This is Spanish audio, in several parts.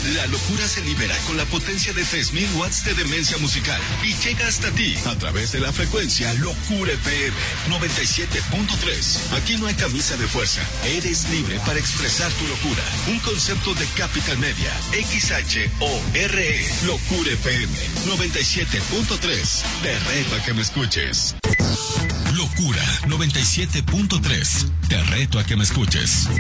La locura se libera con la potencia de 3000 watts de demencia musical y llega hasta ti a través de la frecuencia Locura FM 97.3. Aquí no hay camisa de fuerza. Eres libre para expresar tu locura. Un concepto de Capital Media. XHORE. Locura FM 97.3. Te reto a que me escuches. Locura 97.3. Te reto a que me escuches.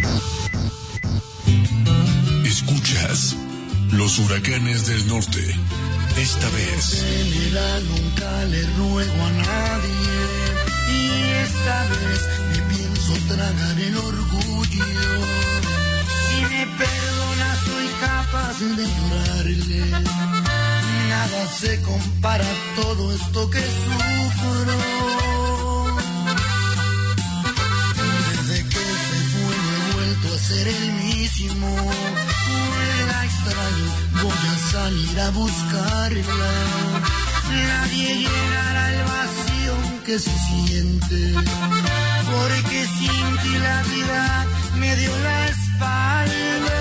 Escuchas Los Huracanes del Norte. Esta vez. En general nunca le ruego a nadie. Y esta vez me pienso tragar el orgullo. Si me perdona soy capaz de llorarle. Nada se compara a todo esto que sufro. Desde que se fue no he vuelto a ser el mismo. La extraño, voy a salir a buscarla. Nadie llenará el vacío que se siente. Porque sin ti la vida me dio la espalda.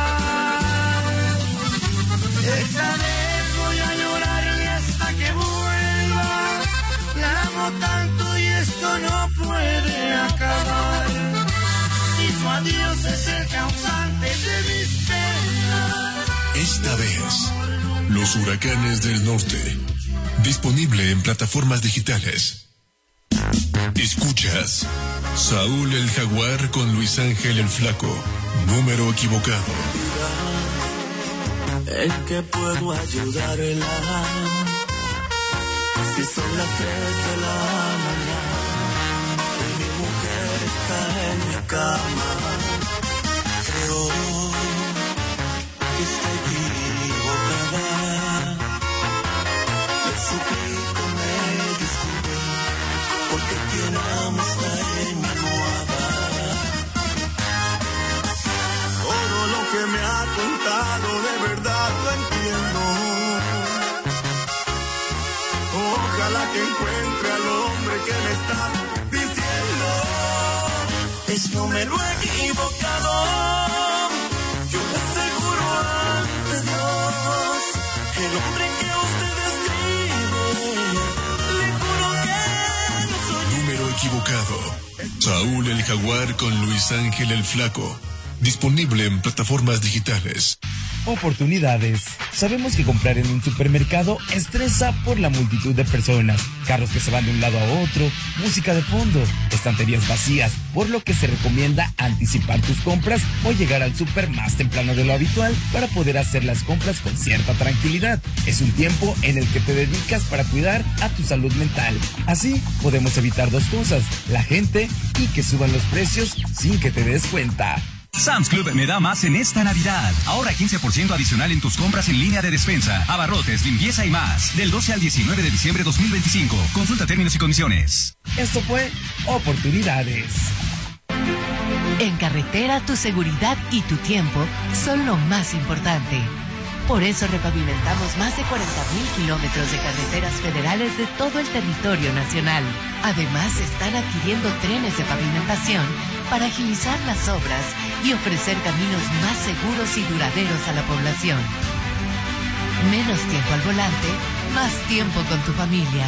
Esta vez voy a llorarle hasta que vuelva. La amo tanto y esto no puede acabar. Si su adiós es el causante de mis penas. Esta vez, Los Huracanes del Norte. Disponible en plataformas digitales. Escuchas Saúl el Jaguar con Luis Ángel el Flaco. Número equivocado. ¿En qué puedo ayudarla? Si son las 3 de la mañana y mi mujer está en mi cama. Creo que está equivocada. Le suplico me disculpe, porque quien amo está en mi almohada. Todo lo que me ha contado de verdad lo entiendo. Ojalá que encuentre al hombre que me está diciendo. Esto me lo he equivocado. Yo le aseguro ante Dios, el hombre que usted describe, le juro que no soy. Número equivocado. Saúl el Jaguar con Luis Ángel el Flaco. Disponible en plataformas digitales. Oportunidades. Sabemos que comprar en un supermercado estresa por la multitud de personas, carros que se van de un lado a otro, música de fondo, estanterías vacías, por lo que se recomienda anticipar tus compras o llegar al súper más temprano de lo habitual para poder hacer las compras con cierta tranquilidad. Es un tiempo en el que te dedicas para cuidar a tu salud mental. Así podemos evitar dos cosas: la gente y que suban los precios sin que te des cuenta. Sam's Club me da más en esta Navidad. Ahora 15% adicional en tus compras en línea de despensa, abarrotes, limpieza y más. Del 12 al 19 de diciembre 2025. Consulta términos y condiciones. Esto fue Oportunidades. En carretera, tu seguridad y tu tiempo son lo más importante. Por eso repavimentamos más de 40,000 kilómetros de carreteras federales de todo el territorio nacional. Además, se están adquiriendo trenes de pavimentación para agilizar las obras y ofrecer caminos más seguros y duraderos a la población. Menos tiempo al volante, más tiempo con tu familia.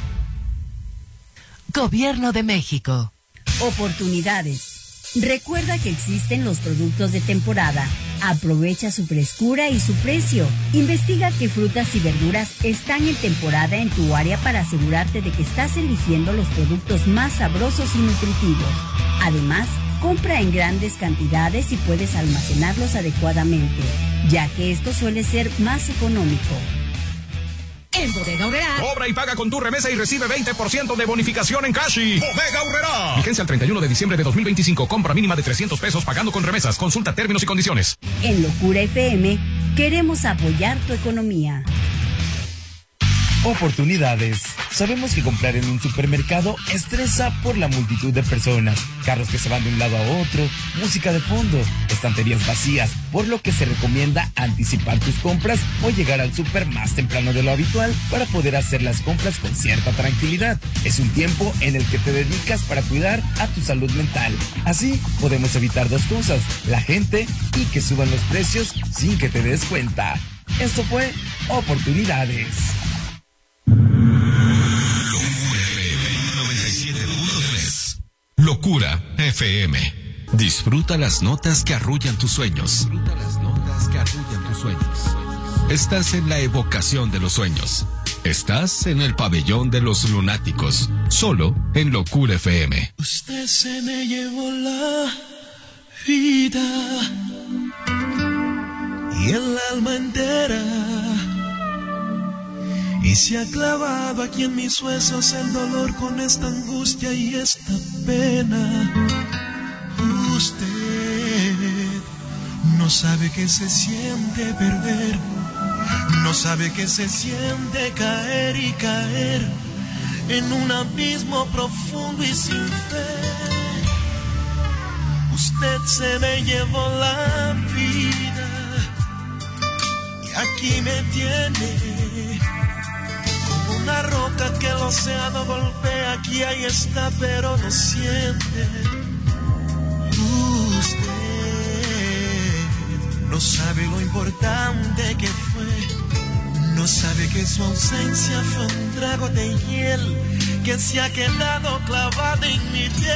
Gobierno de México. Oportunidades. Recuerda que existen los productos de temporada. Aprovecha su frescura y su precio. Investiga qué frutas y verduras están en temporada en tu área para asegurarte de que estás eligiendo los productos más sabrosos y nutritivos. Además, compra en grandes cantidades y puedes almacenarlos adecuadamente, ya que esto suele ser más económico. En Bodega Aurrerá. Cobra y paga con tu remesa y recibe 20% de bonificación en Cashi. Bodega Aurrerá. Vigencia el 31 de diciembre de 2025. Compra mínima de 300 pesos pagando con remesas. Consulta términos y condiciones. En Locura FM, queremos apoyar tu economía. Oportunidades. Sabemos que comprar en un supermercado estresa por la multitud de personas, carros que se van de un lado a otro, música de fondo, estanterías vacías, por lo que se recomienda anticipar tus compras o llegar al súper más temprano de lo habitual para poder hacer las compras con cierta tranquilidad. Es un tiempo en el que te dedicas para cuidar a tu salud mental. Así podemos evitar dos cosas: la gente y que suban los precios sin que te des cuenta. Esto fue Oportunidades. Locura FM. Disfruta las notas que arrullan tus sueños. Estás en la evocación de los sueños. Estás en el pabellón de los lunáticos. Solo en Locura FM. Usted se me llevó la vida y el alma entera, y se ha clavado aquí en mis huesos el dolor con esta angustia y esta pena. Usted no sabe que se siente perder, no sabe que se siente caer y caer en un abismo profundo y sin fe. Usted se me llevó la vida y aquí me tiene como una roca que el océano golpea. Aquí ahí está, pero no siente. Usted no sabe lo importante que fue, no sabe que su ausencia fue un trago de hiel que se ha quedado clavado en mi piel.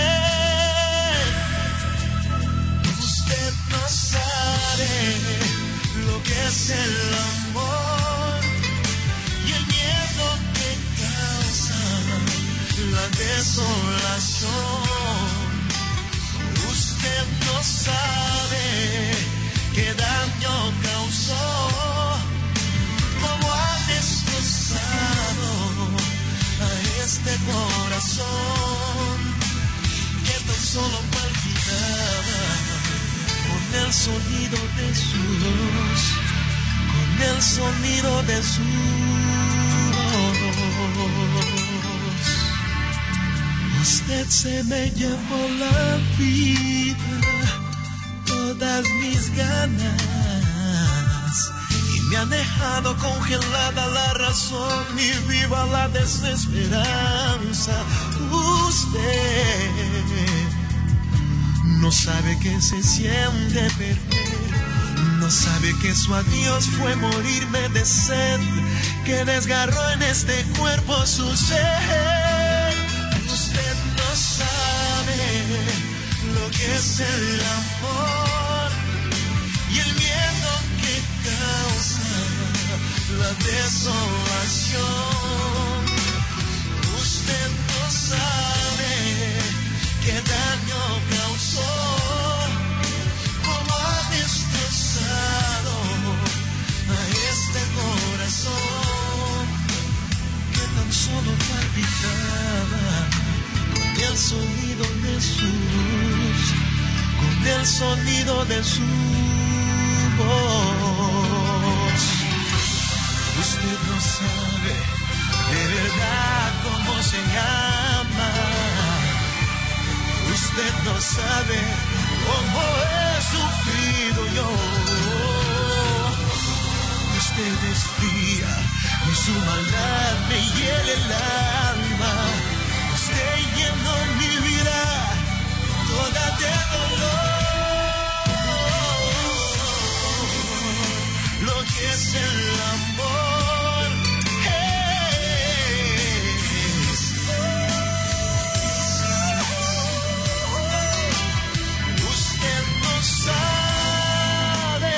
Usted no sabe lo que es el amor y el miedo que causa la desolación. Usted no sabe qué daño causó, cómo ha destrozado a este corazón que tan solo palpitaba con el sonido de su voz, con el sonido de su voz. Usted se me llevó la vida, todas mis ganas, y me ha dejado congelada la razón y viva la desesperanza. Usted no sabe que se siente perder, no sabe que su adiós fue morirme de sed, que desgarró en este cuerpo su ser. Usted no sabe lo que es el amor y el miedo que causa la desolación. Usted no sabe qué daño causó, cómo ha destrozado a este corazón que tan solo palpitaba con el sonido de su voz, con el sonido de su voz. Usted no sabe de verdad cómo se llama, usted no sabe cómo he sufrido yo. Usted es fría y su maldad me hiela el alma. Usted llenó mi vida toda de dolor. Lo que es el amor es. Usted no sabe.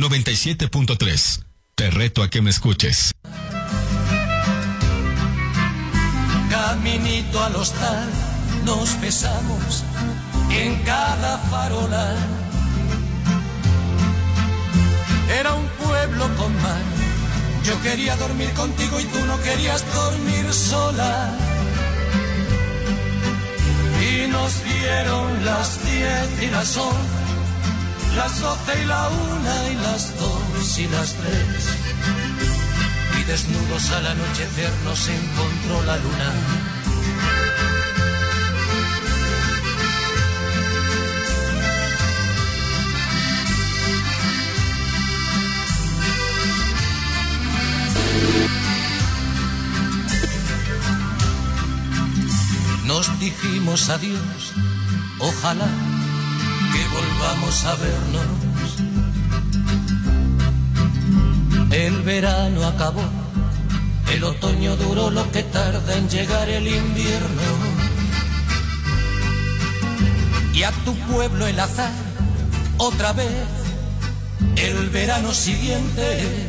97.3. Te reto a que me escuches. Caminito al hostal, nos besamos en cada farola. Era un pueblo con mar. Yo quería dormir contigo y tú no querías dormir sola. Y nos dieron las 10 y las 11, las 12 y la 1 y las 2 y las 3. Y desnudos al anochecer nos encontró la luna. Nos dijimos adiós, ojalá que volvamos a vernos. El verano acabó, el otoño duró lo que tarda en llegar el invierno. Y a tu pueblo el azar, otra vez, el verano siguiente,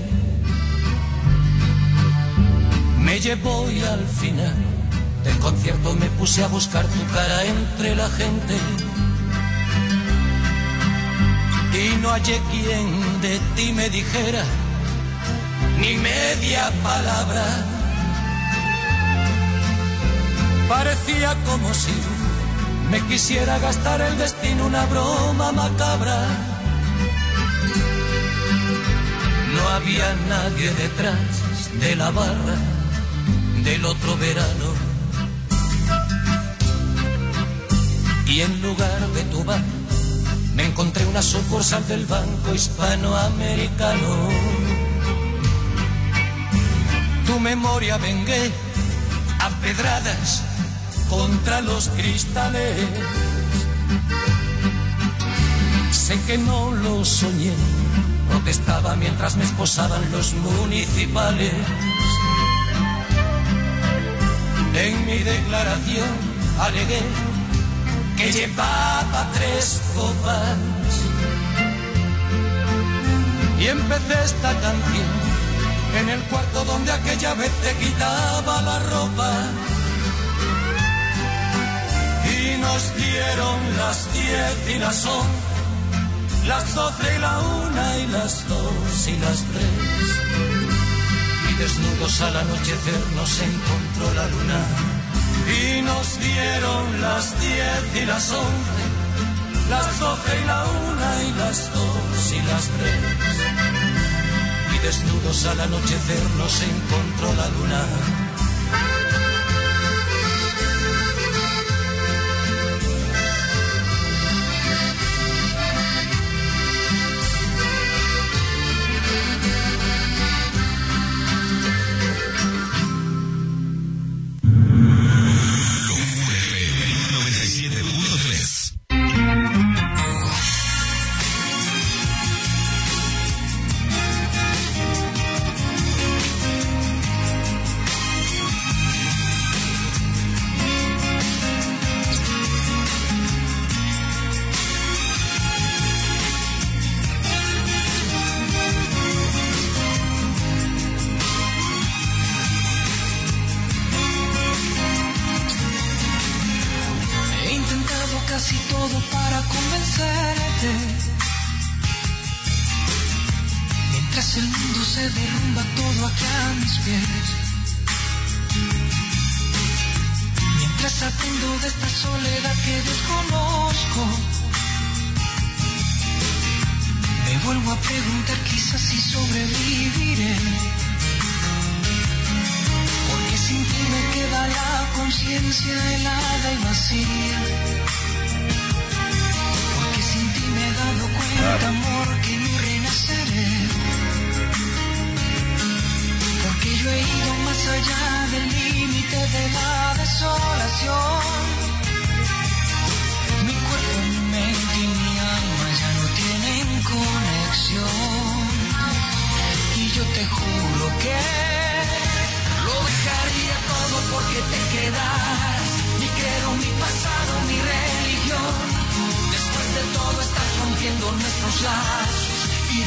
me llevó y al final del concierto me puse a buscar tu cara entre la gente. Y no hallé quien de ti me dijera ni media palabra. Parecía como si me quisiera gastar el destino una broma macabra. No había nadie detrás de la barra del otro verano. Y en lugar de tu bar me encontré una sucursal del Banco Hispanoamericano. Tu memoria vengué a pedradas contra los cristales. Sé que no lo soñé, protestaba mientras me esposaban los municipales. En mi declaración alegué que llevaba 3 copas y empecé esta canción en el cuarto donde aquella vez te quitaba la ropa. Y nos dieron las 10 y las 11, las 12 y la 1 y las 2 y las 3. Y desnudos al anochecer nos encontró la luna. Y nos dieron las 10 y las 11, las 12 y la 1 y las 2 y las 3. Y desnudos al anochecer nos encontró la luna.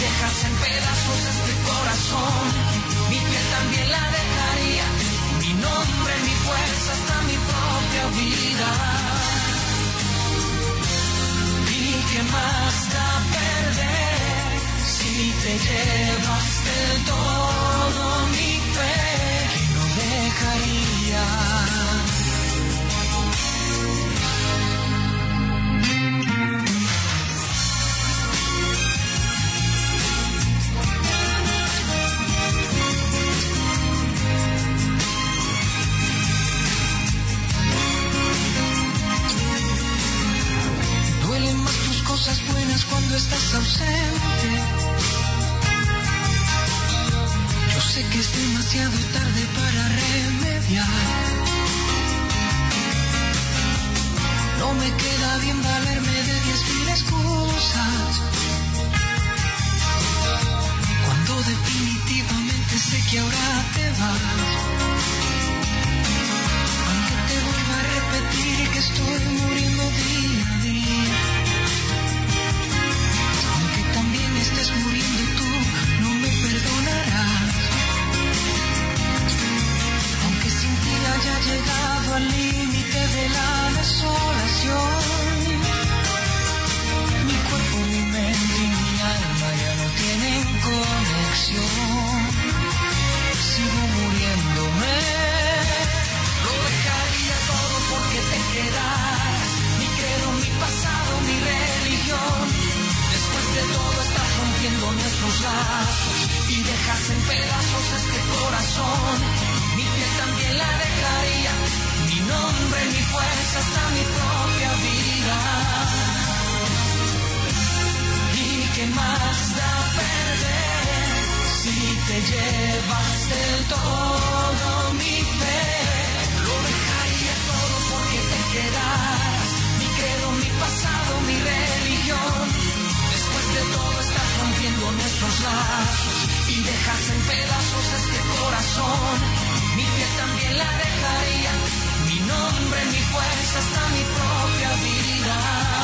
dejas en pedazos este corazón, mi piel también la dejaría, mi nombre, mi fuerza, hasta mi propia vida. ¿Y qué más da perder si te llevas del todo mi fe, que no dejaría? Cosas buenas cuando estás ausente. Yo sé que es demasiado tarde para remediar. No me queda bien valerme de 10.000 excusas, cuando definitivamente sé que ahora te vas. Aunque te vuelva a repetir que estoy muriendo día a día, estés muriendo tú, no me perdonarás. Aunque sin ti haya llegado al límite de la desolación, mi cuerpo, mi mente y mi alma ya no tienen conexión. Sigo muriéndome, lo dejaría todo porque te quedas. Mi credo, mi pasado, mi religión. Después de todo estás rompiendo nuestros lazos y dejas en pedazos este corazón. Mi piel también la dejaría, mi nombre, mi fuerza, hasta mi propia vida. ¿Y qué más da perder si te llevas del todo mi fe? Lo dejaría todo porque te quedas. Mi credo, mi pasado, mi religión. De todo estás rompiendo nuestros lazos y dejas en pedazos este corazón. Mi piel también la dejaría, mi nombre, mi fuerza, hasta mi propia vida.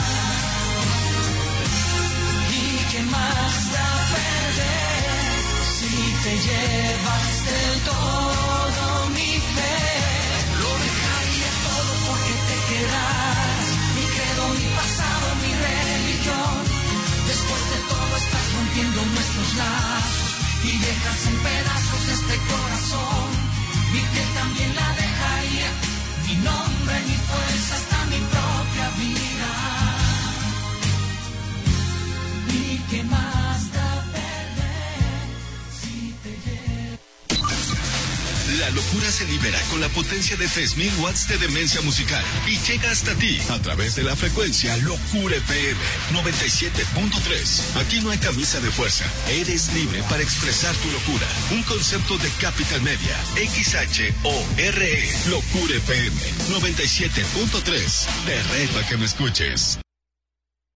¿Y qué más da perder si te llevas del todo mi fe? Lo dejaría todo porque te quedas. Mi credo, mi pasado, mi religión. Después de todo estás rompiendo nuestros lazos y dejas en pedazos este corazón. Mi piel también la dejaría, mi nombre, mi fuerza, hasta mi propia vida. ¿Y qué más da perder si te llevo? La locura se libera con la potencia de 3000 watts de demencia musical y llega hasta ti a través de la frecuencia Locura FM 97.3. Aquí no hay camisa de fuerza, eres libre para expresar tu locura. Un concepto de Capital Media, XHORE, Locura FM 97.3. Te reto a que me escuches.